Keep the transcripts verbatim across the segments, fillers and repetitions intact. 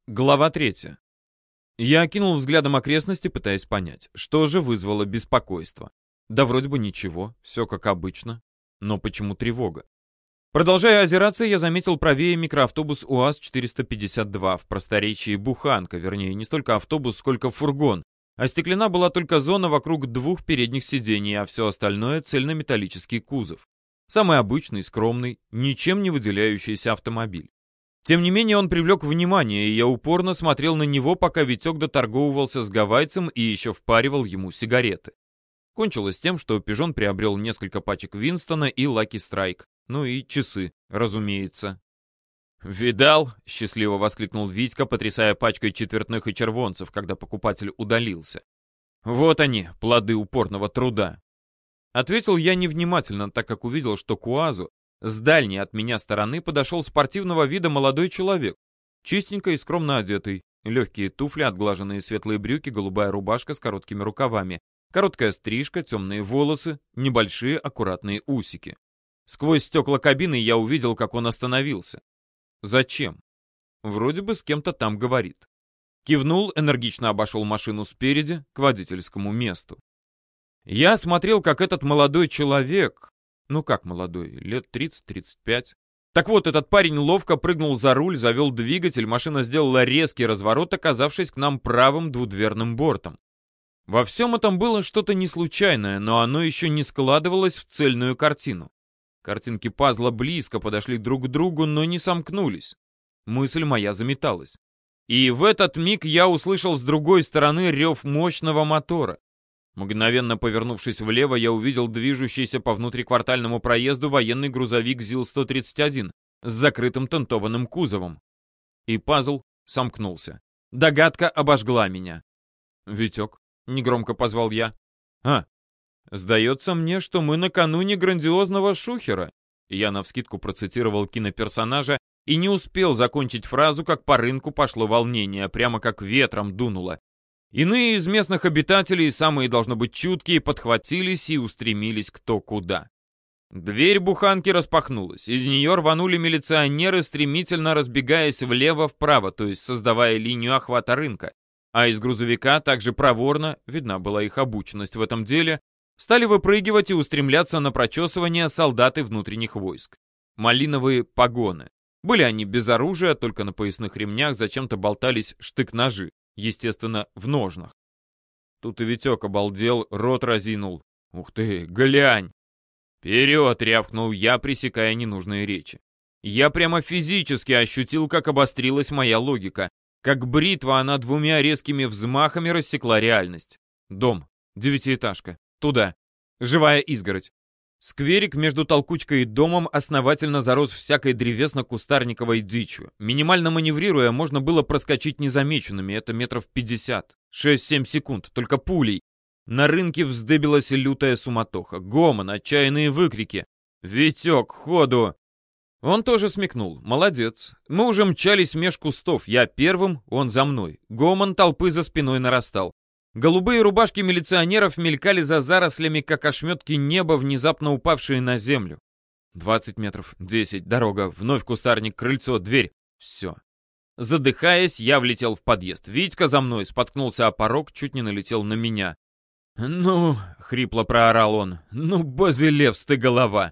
Глава третья. Я окинул взглядом окрестности, пытаясь понять, что же вызвало беспокойство. Да вроде бы ничего, все как обычно. Но почему тревога? Продолжая озираться, я заметил правее микроавтобус УАЗ четыреста пятьдесят два, в просторечии буханка, вернее, не столько автобус, сколько фургон. Остеклена была только зона вокруг двух передних сидений, а все остальное — цельнометаллический кузов. Самый обычный, скромный, ничем не выделяющийся автомобиль. Тем не менее, он привлек внимание, и я упорно смотрел на него, пока Витек доторговывался с гавайцем и еще впаривал ему сигареты. Кончилось тем, что Пижон приобрел несколько пачек Винстона и Лаки Страйк. Ну и часы, разумеется. «Видал?» — счастливо воскликнул Витька, потрясая пачкой четвертных и червонцев, когда покупатель удалился. «Вот они, плоды упорного труда!» Ответил я невнимательно, так как увидел, что к УАЗу с дальней от меня стороны подошел спортивного вида молодой человек, чистенько и скромно одетый, легкие туфли, отглаженные светлые брюки, голубая рубашка с короткими рукавами, короткая стрижка, темные волосы, небольшие аккуратные усики. Сквозь стекла кабины я увидел, как он остановился. Зачем? Вроде бы с кем-то там говорит. Кивнул, энергично обошел машину спереди, к водительскому месту. Я смотрел, как этот молодой человек... Ну как молодой, лет тридцать-тридцать пять. Так вот, этот парень ловко прыгнул за руль, завел двигатель, машина сделала резкий разворот, оказавшись к нам правым двудверным бортом. Во всем этом было что-то неслучайное, но оно еще не складывалось в цельную картину. Картинки пазла близко подошли друг к другу, но не сомкнулись. Мысль моя заметалась. И в этот миг я услышал с другой стороны рев мощного мотора. Мгновенно повернувшись влево, я увидел движущийся по внутриквартальному проезду военный грузовик ЗИЛ сто тридцать один с закрытым тентованным кузовом. И пазл сомкнулся. Догадка обожгла меня. «Витек», — негромко позвал я. «А, сдается мне, что мы накануне грандиозного шухера». Я навскидку процитировал киноперсонажа и не успел закончить фразу, как по рынку пошло волнение, прямо как ветром дунуло. Иные из местных обитателей, самые, должно быть, чуткие, подхватились и устремились кто куда. Дверь буханки распахнулась, из нее рванули милиционеры, стремительно разбегаясь влево-вправо, то есть создавая линию охвата рынка. А из грузовика также проворно, видна была их обученность в этом деле, стали выпрыгивать и устремляться на прочесывание солдаты внутренних войск. Малиновые погоны. Были они без оружия, только на поясных ремнях зачем-то болтались штык-ножи. Естественно, в ножнах. Тут и Витек обалдел, рот разинул. «Ух ты, глянь!» «Вперед!» — рявкнул я, пресекая ненужные речи. Я прямо физически ощутил, как обострилась моя логика. Как бритва она двумя резкими взмахами рассекла реальность. Дом, девятиэтажка, туда. Живая изгородь. Скверик между толкучкой и домом основательно зарос всякой древесно-кустарниковой дичью. Минимально маневрируя, можно было проскочить незамеченными, это метров пятьдесят. шесть-семь секунд, только пулей. На рынке вздыбилась лютая суматоха, гомон, отчаянные выкрики. «Витек, ходу!» Он тоже смекнул. Молодец. Мы уже мчались меж кустов. Я первым, он за мной. Гомон толпы за спиной нарастал. Голубые рубашки милиционеров мелькали за зарослями, как ошметки неба, внезапно упавшие на землю. Двадцать метров, десять, дорога, вновь кустарник, крыльцо, дверь. Все. Задыхаясь, я влетел в подъезд. Витька за мной споткнулся о порог, чуть не налетел на меня. «Ну», — хрипло проорал он, — «ну, Базилевс ты голова».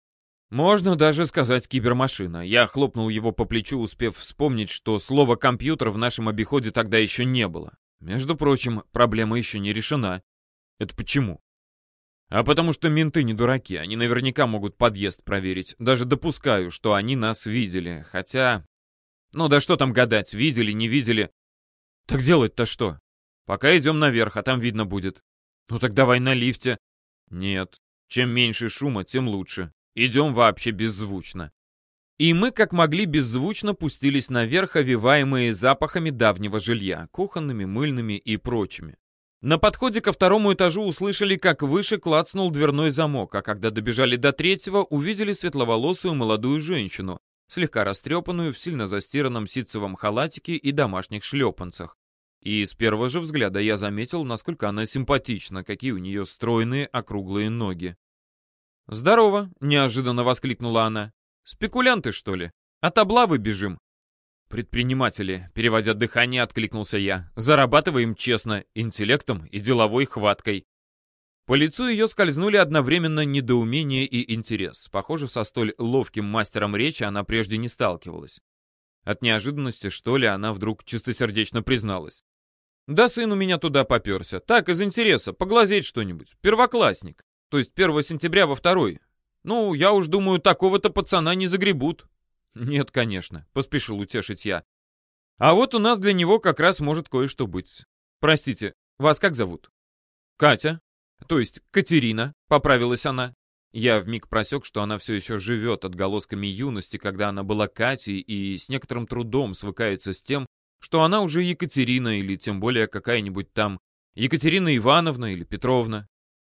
Можно даже сказать кибермашина. Я хлопнул его по плечу, успев вспомнить, что слова «компьютер» в нашем обиходе тогда еще не было. Между прочим, проблема еще не решена. Это почему? А потому что менты не дураки, они наверняка могут подъезд проверить. Даже допускаю, что они нас видели, хотя... Ну да что там гадать, видели, не видели. Так делать-то что? Пока идем наверх, а там видно будет. Ну так давай на лифте. Нет, чем меньше шума, тем лучше. Идем вообще беззвучно. И мы, как могли, беззвучно пустились наверх, овиваемые запахами давнего жилья, кухонными, мыльными и прочими. На подходе ко второму этажу услышали, как выше клацнул дверной замок, а когда добежали до третьего, увидели светловолосую молодую женщину, слегка растрепанную, в сильно застиранном ситцевом халатике и домашних шлепанцах. И с первого же взгляда я заметил, насколько она симпатична, какие у нее стройные округлые ноги. «Здорово!» — неожиданно воскликнула она. «Спекулянты, что ли? От облавы бежим». «Предприниматели», — переводя дыхание, откликнулся я. «Зарабатываем честно, интеллектом и деловой хваткой». По лицу ее скользнули одновременно недоумение и интерес. Похоже, со столь ловким мастером речи она прежде не сталкивалась. От неожиданности, что ли, она вдруг чистосердечно призналась. «Да сын у меня туда попёрся. Так, из интереса, поглазеть что-нибудь. Первоклассник. То есть первого сентября во второй. Ну, я уж думаю, такого-то пацана не загребут». «Нет, конечно», — поспешил утешить я. «А вот у нас для него как раз может кое-что быть. Простите, вас как зовут?» «Катя. То есть Катерина», — поправилась она. Я вмиг просек, что она все еще живет отголосками юности, когда она была Катей, и с некоторым трудом свыкается с тем, что она уже Екатерина или тем более какая-нибудь там Екатерина Ивановна или Петровна.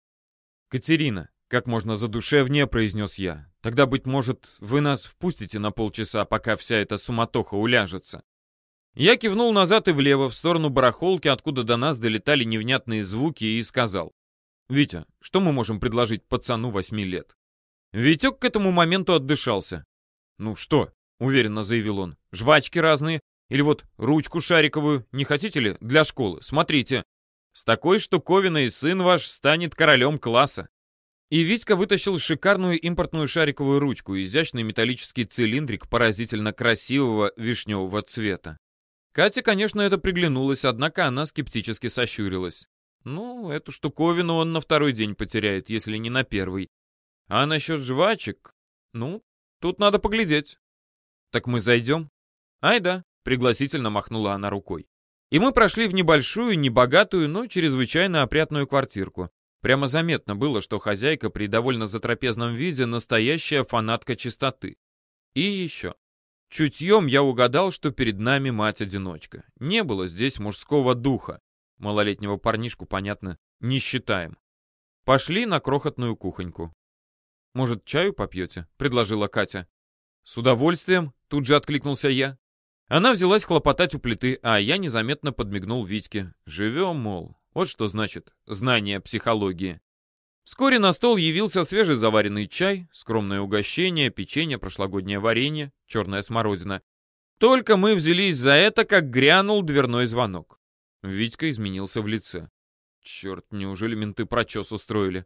«Катерина», — как можно задушевнее произнес я. «Тогда, быть может, вы нас впустите на полчаса, пока вся эта суматоха уляжется». Я кивнул назад и влево, в сторону барахолки, откуда до нас долетали невнятные звуки, и сказал: «Витя, что мы можем предложить пацану восьми лет?» Витек к этому моменту отдышался. «Ну что?» — уверенно заявил он. «Жвачки разные. Или вот ручку шариковую. Не хотите ли? Для школы. Смотрите. С такой штуковиной сын ваш станет королем класса». И Витька вытащил шикарную импортную шариковую ручку, изящный металлический цилиндрик поразительно красивого вишневого цвета. Кате, конечно, это приглянулось, однако она скептически сощурилась. Ну, эту штуковину он на второй день потеряет, если не на первый. А насчет жвачек, ну, тут надо поглядеть. Так мы зайдем? Ай да, пригласительно махнула она рукой. И мы прошли в небольшую, небогатую, но чрезвычайно опрятную квартирку. Прямо заметно было, что хозяйка при довольно затрапезном виде настоящая фанатка чистоты. И еще. Чутьем я угадал, что перед нами мать-одиночка. Не было здесь мужского духа. Малолетнего парнишку, понятно, не считаем. Пошли на крохотную кухоньку. «Может, чаю попьете?» — предложила Катя. «С удовольствием», — тут же откликнулся я. Она взялась хлопотать у плиты, а я незаметно подмигнул Витьке. «Живем, мол». Вот что значит знание психологии. Вскоре на стол явился свежезаваренный чай, скромное угощение, печенье, прошлогоднее варенье, черная смородина. Только мы взялись за это, как грянул дверной звонок. Витька изменился в лице. Черт, неужели менты прочес устроили?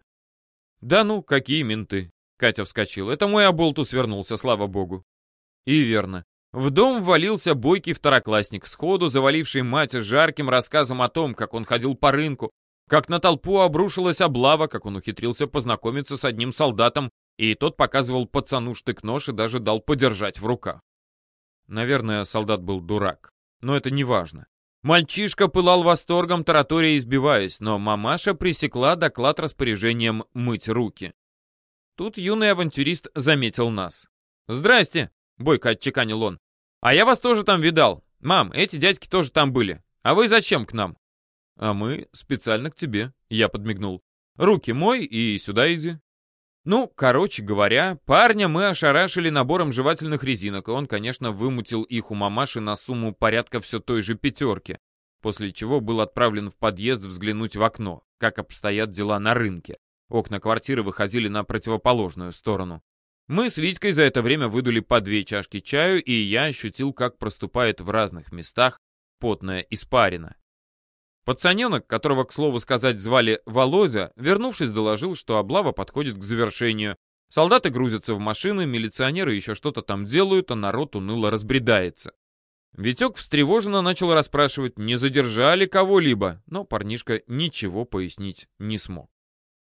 Да ну, какие менты? Катя вскочила. Это мой оболтус вернулся, слава богу. И верно. В дом ввалился бойкий второклассник, сходу заваливший мать жарким рассказом о том, как он ходил по рынку, как на толпу обрушилась облава, как он ухитрился познакомиться с одним солдатом, и тот показывал пацану штык-нож и даже дал подержать в руках. Наверное, солдат был дурак, но это не важно. Мальчишка пылал восторгом, таратория избиваясь, но мамаша пресекла доклад распоряжением мыть руки. Тут юный авантюрист заметил нас. «Здрасте!» — бойко отчеканил он. «А я вас тоже там видал. Мам, эти дядьки тоже там были. А вы зачем к нам?» «А мы специально к тебе», — я подмигнул. «Руки мой и сюда иди». Ну, короче говоря, парня мы ошарашили набором жевательных резинок, и он, конечно, вымутил их у мамаши на сумму порядка все той же пятерки, после чего был отправлен в подъезд взглянуть в окно, как обстоят дела на рынке. Окна квартиры выходили на противоположную сторону. Мы с Витькой за это время выдули по две чашки чаю, и я ощутил, как проступает в разных местах потная испарина. Пацаненок, которого, к слову сказать, звали Володя, вернувшись, доложил, что облава подходит к завершению. Солдаты грузятся в машины, милиционеры еще что-то там делают, а народ уныло разбредается. Витек встревоженно начал расспрашивать, не задержали кого-либо, но парнишка ничего пояснить не смог.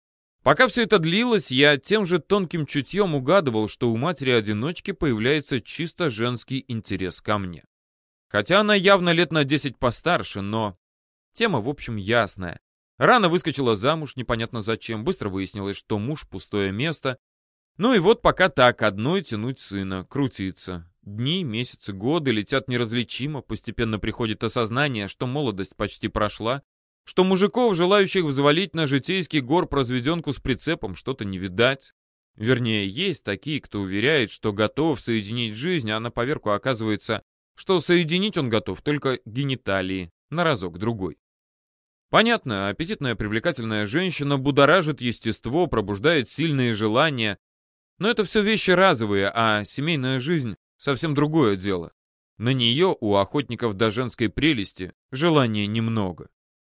Пока все это длилось, я тем же тонким чутьем угадывал, что у матери-одиночки появляется чисто женский интерес ко мне. Хотя она явно лет на десять постарше, но... Тема, в общем, ясная. Рано выскочила замуж, непонятно зачем, быстро выяснилось, что муж — пустое место. Ну и вот пока так, одной тянуть сына, крутиться. Дни, месяцы, годы летят неразличимо, постепенно приходит осознание, что молодость почти прошла, что мужиков, желающих взвалить на житейский горб разведенку с прицепом, что-то не видать. Вернее, есть такие, кто уверяет, что готов соединить жизнь, а на поверку оказывается, что соединить он готов только гениталии, на разок-другой. Понятно, аппетитная привлекательная женщина будоражит естество, пробуждает сильные желания, но это все вещи разовые, а семейная жизнь — совсем другое дело. На нее у охотников до женской прелести желания немного.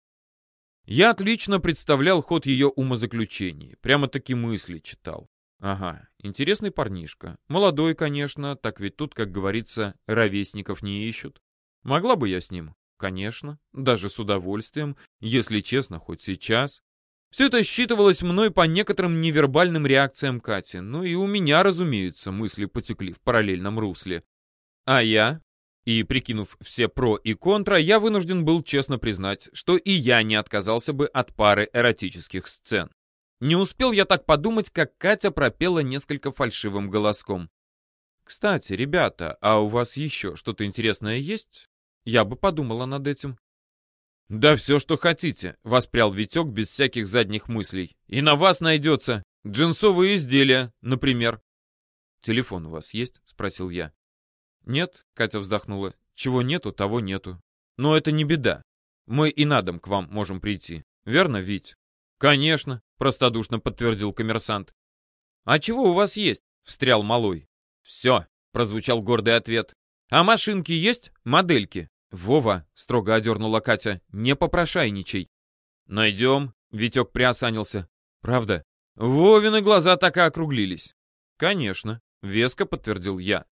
Я отлично представлял ход ее умозаключений, прямо-таки мысли читал. Ага, интересный парнишка. Молодой, конечно, так ведь тут, как говорится, ровесников не ищут. Могла бы я с ним? Конечно, даже с удовольствием, если честно, хоть сейчас. Все это считывалось мной по некоторым невербальным реакциям Кати, ну и у меня, разумеется, мысли потекли в параллельном русле. А я, и прикинув все про и контра, я вынужден был честно признать, что и я не отказался бы от пары эротических сцен. Не успел я так подумать, как Катя пропела несколько фальшивым голоском. «Кстати, ребята, а у вас еще что-то интересное есть? Я бы подумала над этим». «Да все, что хотите», — воспрял Витек без всяких задних мыслей. «И на вас найдется. Джинсовые изделия, например». «Телефон у вас есть?» — спросил я. «Нет», — Катя вздохнула. «Чего нету, того нету. Но это не беда. Мы и на дом к вам можем прийти. Верно, Вить?» «Конечно», — простодушно подтвердил коммерсант. «А чего у вас есть?» — встрял малой. «Все», — прозвучал гордый ответ. «А машинки есть? Модельки?» «Вова», — строго одернула Катя, — «не попрошайничай». «Найдем», — Витек приосанился. «Правда?» Вовины глаза так и округлились. «Конечно», — веско подтвердил я.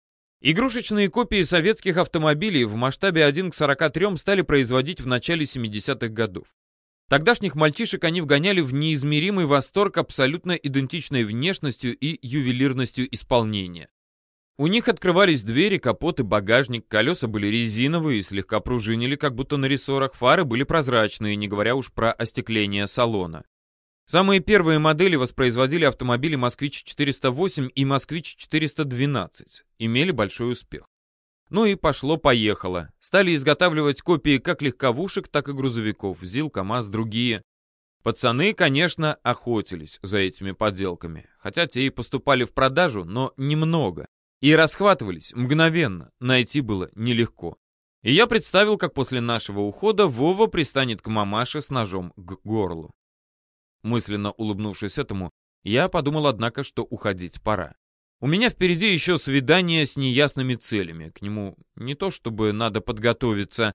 Игрушечные копии советских автомобилей в масштабе один к сорока трём стали производить в начале семидесятых годов. Тогдашних мальчишек они вгоняли в неизмеримый восторг абсолютно идентичной внешностью и ювелирностью исполнения. У них открывались двери, капот и багажник, колеса были резиновые и слегка пружинили, как будто на рессорах, фары были прозрачные, не говоря уж про остекление салона. Самые первые модели воспроизводили автомобили «Москвич четыреста восемь» и «Москвич четыреста двенадцать», имели большой успех. Ну и пошло-поехало. Стали изготавливать копии как легковушек, так и грузовиков, ЗИЛ, КамАЗ, другие. Пацаны, конечно, охотились за этими подделками, хотя те и поступали в продажу, но немного. И расхватывались мгновенно, найти было нелегко. И я представил, как после нашего ухода Вова пристанет к мамаше с ножом к горлу. Мысленно улыбнувшись этому, я подумал, однако, что уходить пора. У меня впереди еще свидание с неясными целями. К нему не то чтобы надо подготовиться,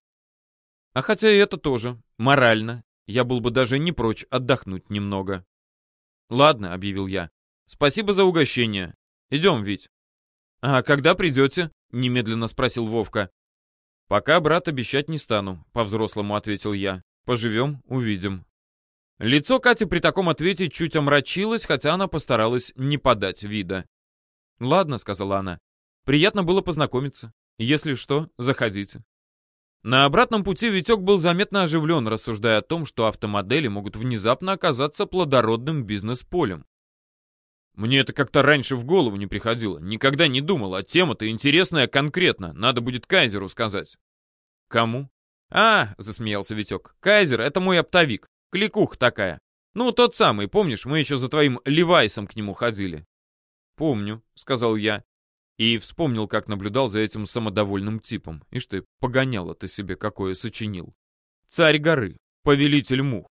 а хотя и это тоже, морально. Я был бы даже не прочь отдохнуть немного. «Ладно», — объявил я. «Спасибо за угощение. Идем, Вить». «А когда придете?» — немедленно спросил Вовка. «Пока, брат, обещать не стану», — по-взрослому ответил я. «Поживем, увидим». Лицо Кати при таком ответе чуть омрачилось, хотя она постаралась не подать вида. «Ладно», — сказала она, — «приятно было познакомиться. Если что, заходите». На обратном пути Витек был заметно оживлен, рассуждая о том, что автомодели могут внезапно оказаться плодородным бизнес-полем. «Мне это как-то раньше в голову не приходило. Никогда не думал, а тема-то интересная конкретно. Надо будет Кайзеру сказать». «Кому?» «А», — засмеялся Витек, — «Кайзер — это мой оптовик. Кликуха такая. Ну, тот самый, помнишь, мы еще за твоим Левайсом к нему ходили». «Помню», — сказал я. И вспомнил, как наблюдал за этим самодовольным типом. Ишь ты, погоняло ты себе какое сочинил. Царь горы, повелитель мух.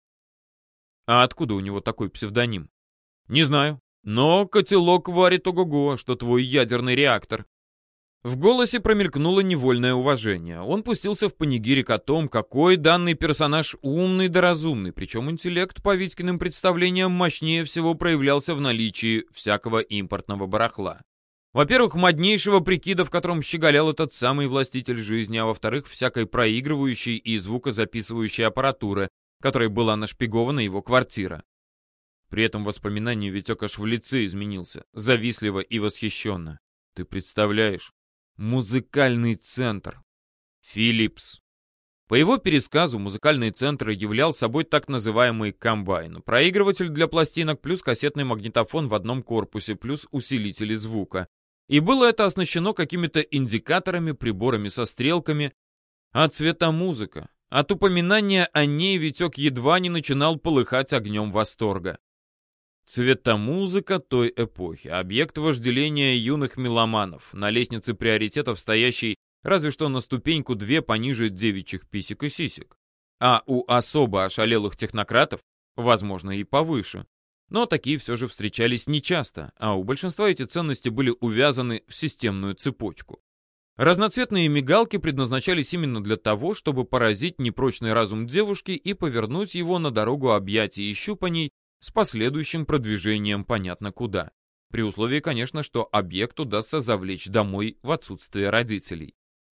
А откуда у него такой псевдоним? Не знаю, но котелок варит ого-го, что твой ядерный реактор. В голосе промелькнуло невольное уважение. Он пустился в панигирик о том, какой данный персонаж умный да разумный, причем интеллект по Витькиным представлениям мощнее всего проявлялся в наличии всякого импортного барахла. Во-первых, моднейшего прикида, в котором щеголял этот самый властитель жизни, а во-вторых, всякой проигрывающей и звукозаписывающей аппаратуры, которой была нашпигована его квартира. При этом воспоминании Витек аж в лице изменился, завистливо и восхищенно. Ты представляешь? Музыкальный центр. Philips. По его пересказу, музыкальный центр являл собой так называемый комбайн. Проигрыватель для пластинок плюс кассетный магнитофон в одном корпусе плюс усилители звука. И было это оснащено какими-то индикаторами, приборами со стрелками. А цветомузыка. От упоминания о ней Витек едва не начинал полыхать огнем восторга. Цветомузыка той эпохи, объект вожделения юных меломанов, на лестнице приоритетов стоящий разве что на ступеньку две пониже девичьих писек и сисек. А у особо ошалелых технократов, возможно, и повыше. Но такие все же встречались нечасто, а у большинства эти ценности были увязаны в системную цепочку. Разноцветные мигалки предназначались именно для того, чтобы поразить непрочный разум девушки и повернуть его на дорогу объятий и щупаний с последующим продвижением понятно куда. При условии, конечно, что объект удастся завлечь домой в отсутствие родителей.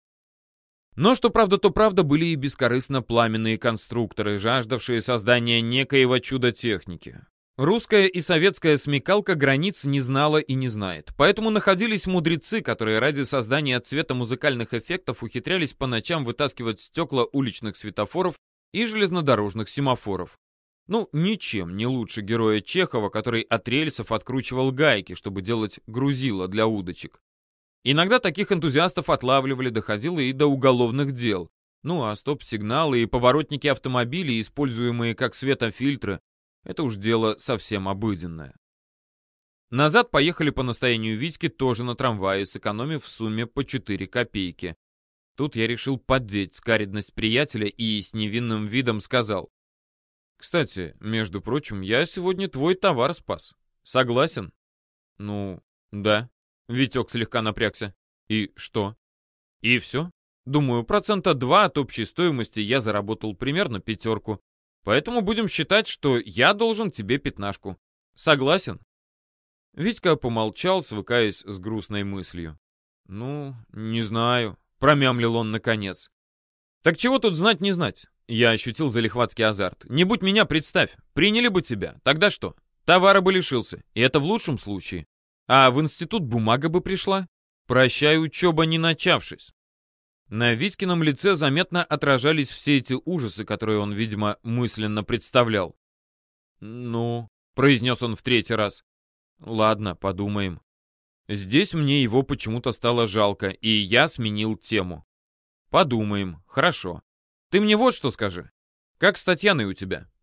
Но что правда, то правда, были и бескорыстно пламенные конструкторы, жаждавшие создания некоего чуда техники. Русская и советская смекалка границ не знала и не знает, поэтому находились мудрецы, которые ради создания цвета музыкальных эффектов ухитрялись по ночам вытаскивать стекла уличных светофоров и железнодорожных семафоров. Ну, ничем не лучше героя Чехова, который от рельсов откручивал гайки, чтобы делать грузило для удочек. Иногда таких энтузиастов отлавливали, доходило и до уголовных дел. Ну а стоп-сигналы и поворотники автомобилей, используемые как светофильтры, это уж дело совсем обыденное. Назад поехали по настоянию Витьки тоже на трамвае, сэкономив в сумме по четыре копейки. Тут я решил поддеть скаредность приятеля и с невинным видом сказал: «Кстати, между прочим, я сегодня твой товар спас. Согласен?» «Ну, да». Витек слегка напрягся. «И что?» «И все. Думаю, процента два от общей стоимости я заработал примерно пятерку. Поэтому будем считать, что я должен тебе пятнашку. Согласен?» Витька помолчал, свыкаясь с грустной мыслью. «Ну, не знаю», — промямлил он наконец. «Так чего тут знать не знать?» Я ощутил залихватский азарт. «Не будь меня, представь, приняли бы тебя. Тогда что? Товара бы лишился, и это в лучшем случае. А в институт бумага бы пришла. Прощай, учеба, не начавшись». На Витькином лице заметно отражались все эти ужасы, которые он, видимо, мысленно представлял. «Ну», — произнес он в третий раз, — «ладно, подумаем». Здесь мне его почему-то стало жалко, и я сменил тему. «Подумаем, хорошо. Ты мне вот что скажи. Как с Татьяной у тебя?